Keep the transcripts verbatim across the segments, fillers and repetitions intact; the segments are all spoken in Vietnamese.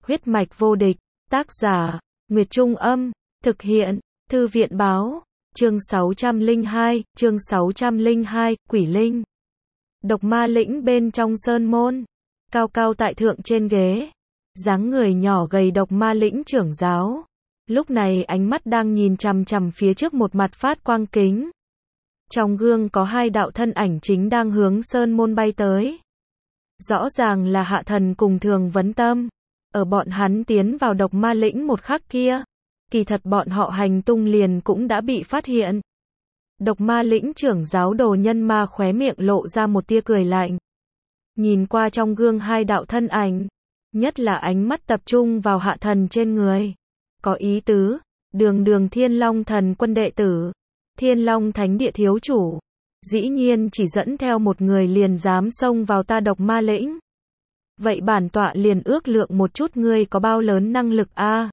Huyết mạch vô địch, tác giả, Nguyệt Trung Âm, thực hiện, Thư viện Báo, chương sáu trăm lẻ hai, chương sáu trăm lẻ hai, Quỷ Linh. Độc Ma Lĩnh bên trong sơn môn, cao cao tại thượng trên ghế, dáng người nhỏ gầy Độc Ma Lĩnh trưởng giáo. Lúc này ánh mắt đang nhìn chằm chằm phía trước một mặt phát quang kính. Trong gương có hai đạo thân ảnh chính đang hướng sơn môn bay tới. Rõ ràng là Hạ Thần cùng Thường Vấn Tâm. Ở bọn hắn tiến vào Độc Ma Lĩnh một khắc kia, kỳ thật bọn họ hành tung liền cũng đã bị phát hiện. Độc Ma Lĩnh trưởng giáo Đồ Nhân Ma khóe miệng lộ ra một tia cười lạnh. Nhìn qua trong gương hai đạo thân ảnh, nhất là ánh mắt tập trung vào Hạ Thần trên người. Có ý tứ, đường đường Thiên Long Thần Quân đệ tử, Thiên Long Thánh Địa thiếu chủ, dĩ nhiên chỉ dẫn theo một người liền dám xông vào ta Độc Ma Lĩnh. Vậy bản tọa liền ước lượng một chút ngươi có bao lớn năng lực a. À?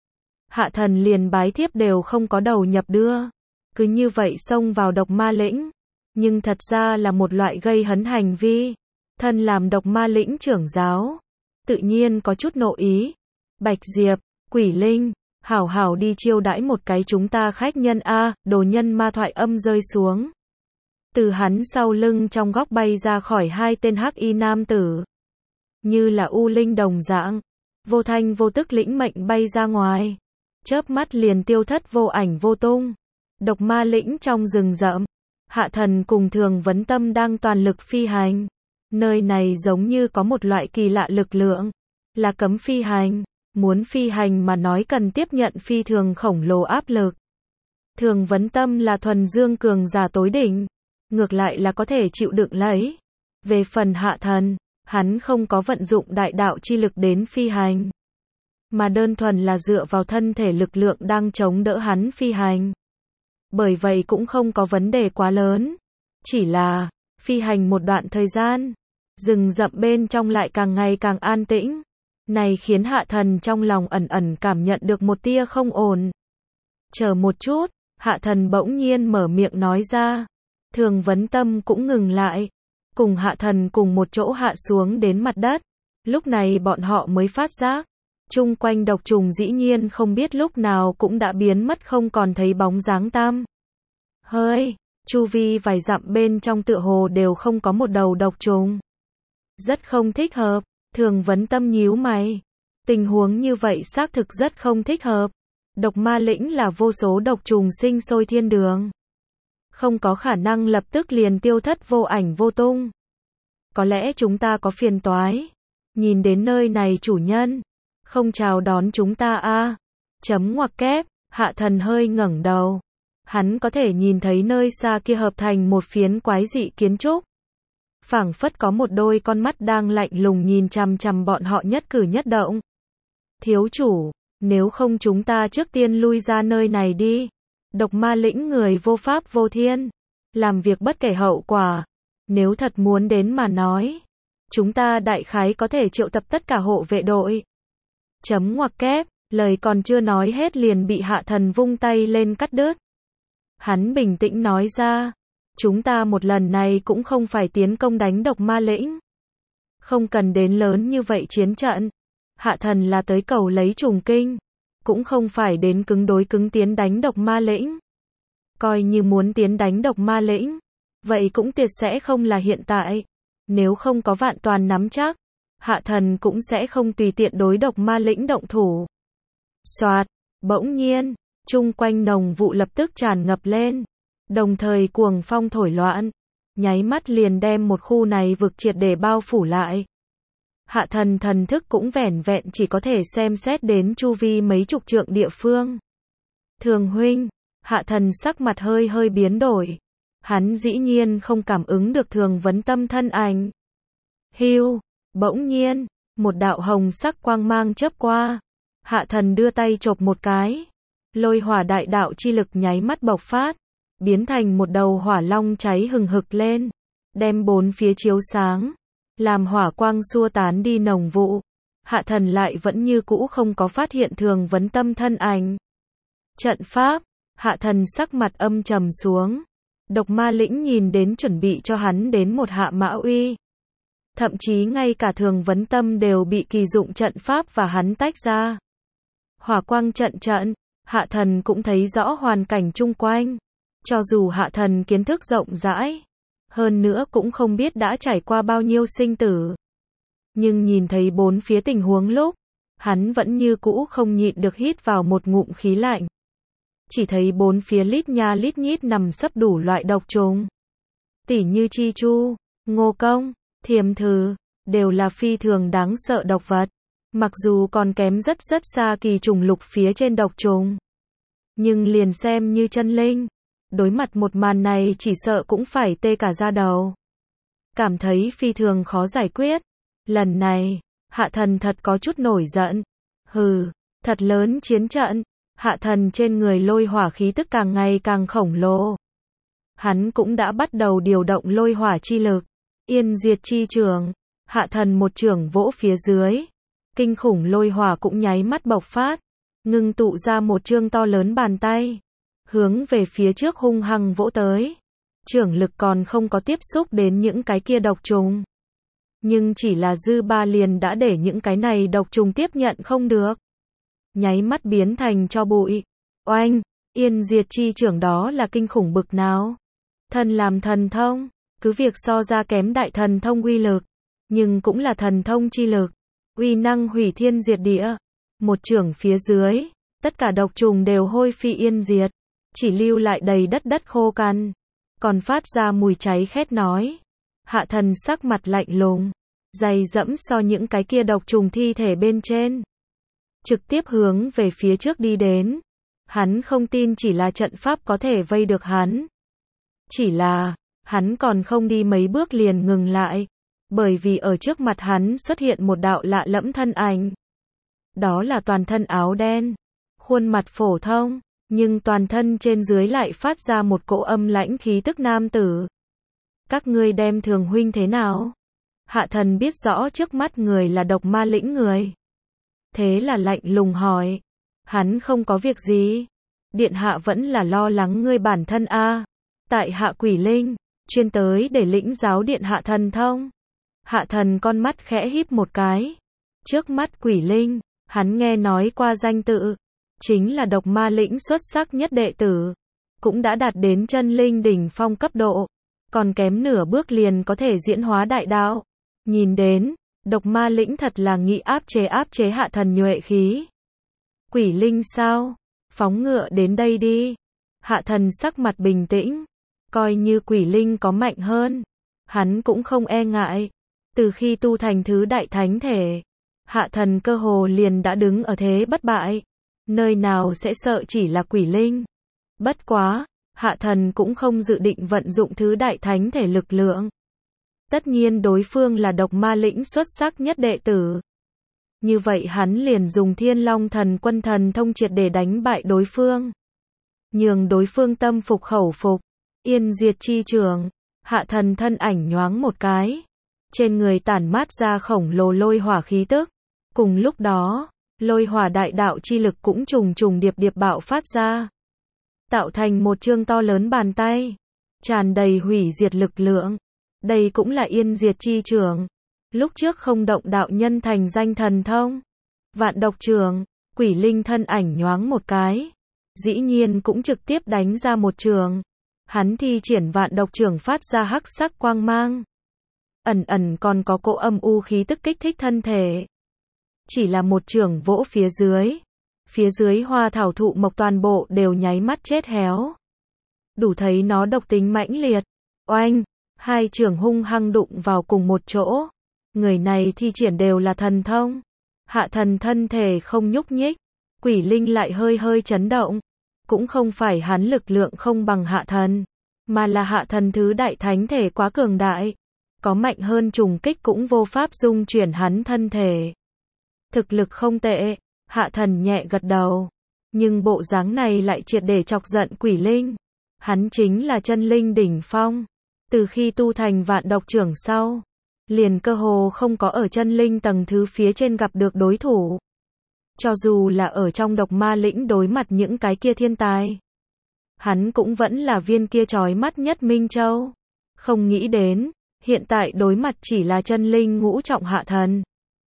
Hạ Thần liền bái thiếp đều không có đầu nhập đưa, cứ như vậy xông vào Độc Ma Lĩnh, nhưng thật ra là một loại gây hấn hành vi. Thân làm Độc Ma Lĩnh trưởng giáo, tự nhiên có chút nộ ý. Bạch Diệp, Quỷ Linh, hảo hảo đi chiêu đãi một cái chúng ta khách nhân a. À, Đồ Nhân Ma thoại âm rơi xuống. Từ hắn sau lưng trong góc bay ra khỏi hai tên hắc y nam tử, như là u linh đồng dạng, vô thanh vô tức lĩnh mệnh bay ra ngoài, chớp mắt liền tiêu thất vô ảnh vô tung. Độc Ma Lĩnh trong rừng rậm, Hạ Thần cùng Thường Vấn Tâm đang toàn lực phi hành. Nơi này giống như có một loại kỳ lạ lực lượng, là cấm phi hành. Muốn phi hành mà nói cần tiếp nhận phi thường khổng lồ áp lực. Thường Vấn Tâm là thuần dương cường giả tối đỉnh, ngược lại là có thể chịu đựng lấy. Về phần Hạ Thần, hắn không có vận dụng đại đạo chi lực đến phi hành, mà đơn thuần là dựa vào thân thể lực lượng đang chống đỡ hắn phi hành. Bởi vậy cũng không có vấn đề quá lớn. Chỉ là, phi hành một đoạn thời gian, rừng rậm bên trong lại càng ngày càng an tĩnh. Này khiến Hạ Thần trong lòng ẩn ẩn cảm nhận được một tia không ổn. Chờ một chút, Hạ Thần bỗng nhiên mở miệng nói ra. Thường Vấn Tâm cũng ngừng lại, cùng Hạ Thần cùng một chỗ hạ xuống đến mặt đất. Lúc này bọn họ mới phát giác, chung quanh độc trùng dĩ nhiên không biết lúc nào cũng đã biến mất không còn thấy bóng dáng tăm hơi. Chu vi vài dặm bên trong tựa hồ đều không có một đầu độc trùng. Rất không thích hợp. Thường Vấn Tâm nhíu mày. Tình huống như vậy xác thực rất không thích hợp. Độc Ma Lĩnh là vô số độc trùng sinh sôi thiên đường, không có khả năng lập tức liền tiêu thất vô ảnh vô tung. Có lẽ chúng ta có phiền toái. Nhìn đến nơi này chủ nhân không chào đón chúng ta a. À. Chấm ngoặc kép. Hạ Thần hơi ngẩng đầu. Hắn có thể nhìn thấy nơi xa kia hợp thành một phiến quái dị kiến trúc. Phảng phất có một đôi con mắt đang lạnh lùng nhìn chằm chằm bọn họ nhất cử nhất động. Thiếu chủ, nếu không chúng ta trước tiên lui ra nơi này đi. Độc Ma Lĩnh người vô pháp vô thiên, làm việc bất kể hậu quả. Nếu thật muốn đến mà nói, chúng ta đại khái có thể triệu tập tất cả hộ vệ đội. Chấm ngoặc kép, lời còn chưa nói hết liền bị Hạ Thần vung tay lên cắt đứt. Hắn bình tĩnh nói ra, chúng ta một lần này cũng không phải tiến công đánh Độc Ma Lĩnh. Không cần đến lớn như vậy chiến trận. Hạ Thần là tới cầu lấy trùng kinh, cũng không phải đến cứng đối cứng tiến đánh Độc Ma Lĩnh. Coi như muốn tiến đánh Độc Ma Lĩnh, vậy cũng tuyệt sẽ không là hiện tại. Nếu không có vạn toàn nắm chắc, Hạ Thần cũng sẽ không tùy tiện đối Độc Ma Lĩnh động thủ. Soạt, bỗng nhiên, chung quanh nồng vụ lập tức tràn ngập lên, đồng thời cuồng phong thổi loạn, nháy mắt liền đem một khu này vực triệt để bao phủ lại. Hạ Thần thần thức cũng vẻn vẹn chỉ có thể xem xét đến chu vi mấy chục trượng địa phương. Thường huynh, Hạ Thần sắc mặt hơi hơi biến đổi. Hắn dĩ nhiên không cảm ứng được Thường Vấn Tâm thân ảnh. Hưu, bỗng nhiên, một đạo hồng sắc quang mang chớp qua. Hạ Thần đưa tay chộp một cái. Lôi hỏa đại đạo chi lực nháy mắt bộc phát, biến thành một đầu hỏa long cháy hừng hực lên, đem bốn phía chiếu sáng, làm hỏa quang xua tán đi nồng vụ. Hạ Thần lại vẫn như cũ không có phát hiện Thường Vấn Tâm thân ảnh. Trận pháp, Hạ Thần sắc mặt âm trầm xuống. Độc Ma Lĩnh nhìn đến chuẩn bị cho hắn đến một hạ mã uy. Thậm chí ngay cả Thường Vấn Tâm đều bị kỳ dụng trận pháp và hắn tách ra. Hỏa quang trận trận, Hạ Thần cũng thấy rõ hoàn cảnh chung quanh. Cho dù Hạ Thần kiến thức rộng rãi, hơn nữa cũng không biết đã trải qua bao nhiêu sinh tử. Nhưng nhìn thấy bốn phía tình huống lúc, hắn vẫn như cũ không nhịn được hít vào một ngụm khí lạnh. Chỉ thấy bốn phía lít nha lít nhít nằm sấp đủ loại độc trùng. Tỉ như chi chu, ngô công, thiềm thử, đều là phi thường đáng sợ độc vật. Mặc dù còn kém rất rất xa kỳ trùng lục phía trên độc trùng. Nhưng liền xem như chân linh, đối mặt một màn này chỉ sợ cũng phải tê cả da đầu. Cảm thấy phi thường khó giải quyết. Lần này, Hạ Thần thật có chút nổi giận. Hừ, thật lớn chiến trận. Hạ Thần trên người lôi hỏa khí tức càng ngày càng khổng lồ. Hắn cũng đã bắt đầu điều động lôi hỏa chi lực. Yên diệt chi trường. Hạ Thần một trường vỗ phía dưới. Kinh khủng lôi hỏa cũng nháy mắt bộc phát. Ngưng tụ ra một chương to lớn bàn tay. Hướng về phía trước hung hăng vỗ tới. Trưởng lực còn không có tiếp xúc đến những cái kia độc trùng. Nhưng chỉ là dư ba liền đã để những cái này độc trùng tiếp nhận không được. Nháy mắt biến thành cho bụi. Oanh, yên diệt chi trưởng đó là kinh khủng bực nào. Thần làm thần thông, cứ việc so ra kém đại thần thông uy lực, nhưng cũng là thần thông chi lực. Uy năng hủy thiên diệt địa. Một trưởng phía dưới, tất cả độc trùng đều hôi phi yên diệt. Chỉ lưu lại đầy đất đất khô cằn. Còn phát ra mùi cháy khét nói. Hạ Thần sắc mặt lạnh lùng, dày dẫm so những cái kia độc trùng thi thể bên trên. Trực tiếp hướng về phía trước đi đến. Hắn không tin chỉ là trận pháp có thể vây được hắn. Chỉ là, hắn còn không đi mấy bước liền ngừng lại. Bởi vì ở trước mặt hắn xuất hiện một đạo lạ lẫm thân ảnh. Đó là toàn thân áo đen. Khuôn mặt phổ thông, nhưng toàn thân trên dưới lại phát ra một cỗ âm lãnh khí tức nam tử. Các ngươi đem Thường huynh thế nào? Hạ Thần biết rõ trước mắt người là độc ma lĩnh người. Thế là lạnh lùng hỏi. Hắn không có việc gì. Điện hạ vẫn là lo lắng ngươi bản thân a. À. Tại hạ Quỷ Linh, chuyên tới để lĩnh giáo điện hạ thần thông. Hạ Thần con mắt khẽ híp một cái. Trước mắt Quỷ Linh, hắn nghe nói qua danh tự. Chính là độc ma lĩnh xuất sắc nhất đệ tử. Cũng đã đạt đến chân linh đỉnh phong cấp độ. Còn kém nửa bước liền có thể diễn hóa đại đạo. Nhìn đến, độc ma lĩnh thật là nghĩ áp chế áp chế Hạ Thần nhuệ khí. Quỷ Linh sao? Phóng ngựa đến đây đi. Hạ Thần sắc mặt bình tĩnh. Coi như Quỷ Linh có mạnh hơn, hắn cũng không e ngại. Từ khi tu thành thứ đại thánh thể, Hạ Thần cơ hồ liền đã đứng ở thế bất bại. Nơi nào sẽ sợ chỉ là Quỷ Linh. Bất quá, Hạ Thần cũng không dự định vận dụng thứ đại thánh thể lực lượng. Tất nhiên đối phương là độc ma lĩnh xuất sắc nhất đệ tử. Như vậy hắn liền dùng Thiên Long Thần Quân thần thông triệt để đánh bại đối phương. Nhường đối phương tâm phục khẩu phục. Yên diệt chi trường. Hạ Thần thân ảnh nhoáng một cái. Trên người tản mát ra khổng lồ lôi hỏa khí tức. Cùng lúc đó, lôi hỏa đại đạo chi lực cũng trùng trùng điệp điệp bạo phát ra. Tạo thành một chương to lớn bàn tay. Tràn đầy hủy diệt lực lượng. Đây cũng là yên diệt chi trường. Lúc trước không động đạo nhân thành danh thần thông. Vạn độc trường, Quỷ Linh thân ảnh nhoáng một cái. Dĩ nhiên cũng trực tiếp đánh ra một trường. Hắn thi triển vạn độc trường phát ra hắc sắc quang mang. Ẩn ẩn còn có cỗ âm u khí tức kích thích thân thể. Chỉ là một trường vỗ phía dưới. Phía dưới hoa thảo thụ mộc toàn bộ đều nháy mắt chết héo. Đủ thấy nó độc tính mãnh liệt. Oanh, hai trường hung hăng đụng vào cùng một chỗ. Người này thi triển đều là thần thông. Hạ Thần thân thể không nhúc nhích. Quỷ Linh lại hơi hơi chấn động. Cũng không phải hắn lực lượng không bằng Hạ Thần, mà là Hạ Thần thứ đại thánh thể quá cường đại. Có mạnh hơn trùng kích cũng vô pháp dung chuyển hắn thân thể. Thực lực không tệ, Hạ Thần nhẹ gật đầu. Nhưng bộ dáng này lại triệt để chọc giận Quỷ Linh. Hắn chính là chân linh đỉnh phong. Từ khi tu thành vạn độc trưởng sau, liền cơ hồ không có ở chân linh tầng thứ phía trên gặp được đối thủ. Cho dù là ở trong độc ma lĩnh đối mặt những cái kia thiên tài, hắn cũng vẫn là viên kia chói mắt nhất Minh Châu. Không nghĩ đến, Hiện tại đối mặt chỉ là chân linh ngũ trọng hạ thần.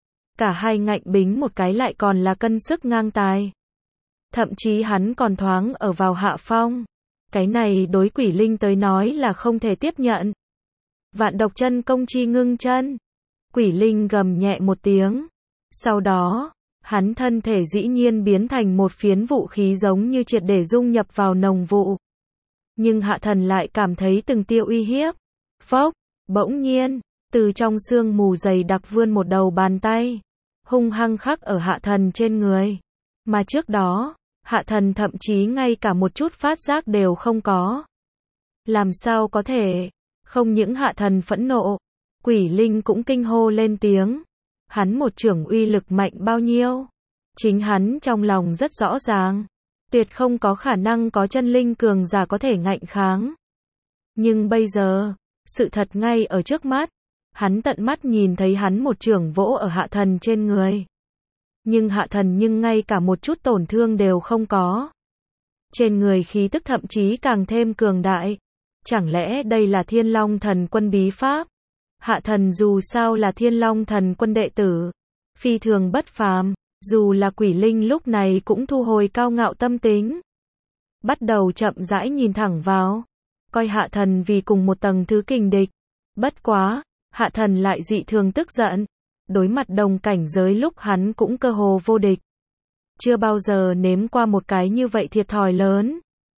Cả hai ngạnh bính một cái lại còn là cân sức ngang tài. Thậm chí hắn còn thoáng ở vào hạ phong. Cái này đối quỷ linh tới nói là không thể tiếp nhận. Vạn độc chân công chi ngưng chân. Quỷ linh gầm nhẹ một tiếng. Sau đó, hắn thân thể dĩ nhiên biến thành một phiến vũ khí giống như triệt để dung nhập vào nồng vụ. Nhưng hạ thần lại cảm thấy từng tia uy hiếp. Phốc, bỗng nhiên, từ trong sương mù dày đặc vươn một đầu bàn tay. Hung hăng khắc ở hạ thần trên người. Mà trước đó, hạ thần thậm chí ngay cả một chút phát giác đều không có. Làm sao có thể? Không những hạ thần phẫn nộ, quỷ linh cũng kinh hô lên tiếng. Hắn một chưởng uy lực mạnh bao nhiêu? Chính hắn trong lòng rất rõ ràng. Tuyệt không có khả năng có chân linh cường giả có thể ngạnh kháng. Nhưng bây giờ, sự thật ngay ở trước mắt. Hắn tận mắt nhìn thấy hắn một chưởng vỗ ở hạ thần trên người. Nhưng hạ thần nhưng ngay cả một chút tổn thương đều không có. Trên người khí tức thậm chí càng thêm cường đại. Chẳng lẽ đây là Thiên Long Thần Quân bí pháp? Hạ thần dù sao là Thiên Long Thần Quân đệ tử. Phi thường bất phàm. Dù là quỷ linh lúc này cũng thu hồi cao ngạo tâm tính. Bắt đầu chậm rãi nhìn thẳng vào. Coi hạ thần vì cùng một tầng thứ kình địch. Bất quá, hạ thần lại dị thường tức giận. Đối mặt đồng cảnh giới lúc hắn cũng cơ hồ vô địch. Chưa bao giờ nếm qua một cái như vậy thiệt thòi lớn.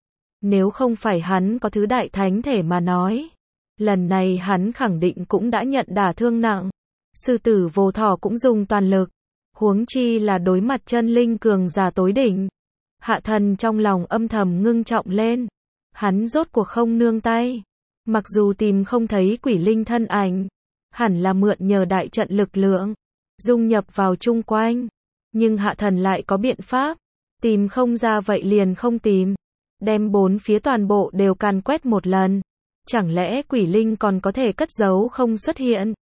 Nếu không phải hắn có thứ đại thánh thể mà nói. Lần này hắn khẳng định cũng đã nhận đả thương nặng. Sư tử vô thỏ cũng dùng toàn lực. Huống chi là đối mặt chân linh cường giả tối đỉnh. Hạ thần trong lòng âm thầm ngưng trọng lên. Hắn rốt cuộc không nương tay. Mặc dù tìm không thấy quỷ linh thân ảnh. Hẳn là mượn nhờ đại trận lực lượng. Dung nhập vào chung quanh. Nhưng hạ thần lại có biện pháp. Tìm không ra vậy liền không tìm. Đem bốn phía toàn bộ đều càn quét một lần. Chẳng lẽ quỷ linh còn có thể cất giấu không xuất hiện?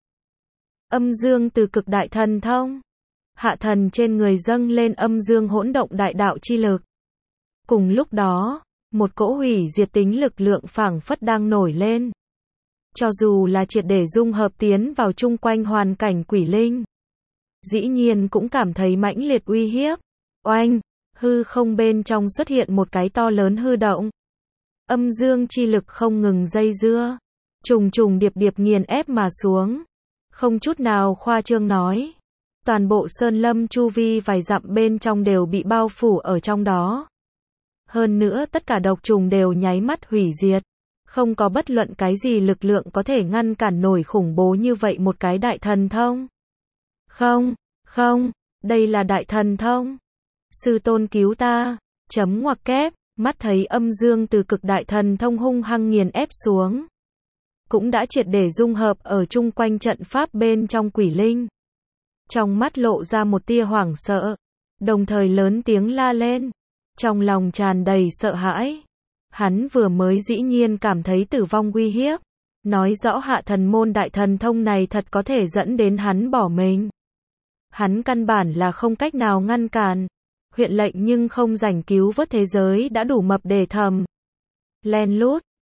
Âm dương từ cực đại thần thông. Hạ thần trên người dâng lên âm dương hỗn động đại đạo chi lực. Cùng lúc đó, một cỗ hủy diệt tính lực lượng phảng phất đang nổi lên. Cho dù là triệt để dung hợp tiến vào chung quanh hoàn cảnh quỷ linh. Dĩ nhiên cũng cảm thấy mãnh liệt uy hiếp. Oanh, hư không bên trong xuất hiện một cái to lớn hư động. Âm dương chi lực không ngừng dây dưa. Trùng trùng điệp điệp nghiền ép mà xuống. Không chút nào khoa trương nói. Toàn bộ sơn lâm chu vi vài dặm bên trong đều bị bao phủ ở trong đó. Hơn nữa tất cả độc trùng đều nháy mắt hủy diệt. Không có bất luận cái gì lực lượng có thể ngăn cản nổi khủng bố như vậy một cái đại thần thông. Không, không, đây là đại thần thông. Sư tôn cứu ta, chấm ngoặc kép, mắt thấy âm dương từ cực đại thần thông hung hăng nghiền ép xuống. Cũng đã triệt để dung hợp ở chung quanh trận pháp bên trong quỷ linh. Trong mắt lộ ra một tia hoảng sợ, đồng thời lớn tiếng la lên. Trong lòng tràn đầy sợ hãi. Hắn vừa mới dĩ nhiên cảm thấy tử vong uy hiếp. Nói rõ hạ thần môn đại thần thông này thật có thể dẫn đến hắn bỏ mình. Hắn căn bản là không cách nào ngăn cản. Huyện lệnh nhưng không rảnh cứu vớt thế giới đã đủ mập để thầm. Len lút,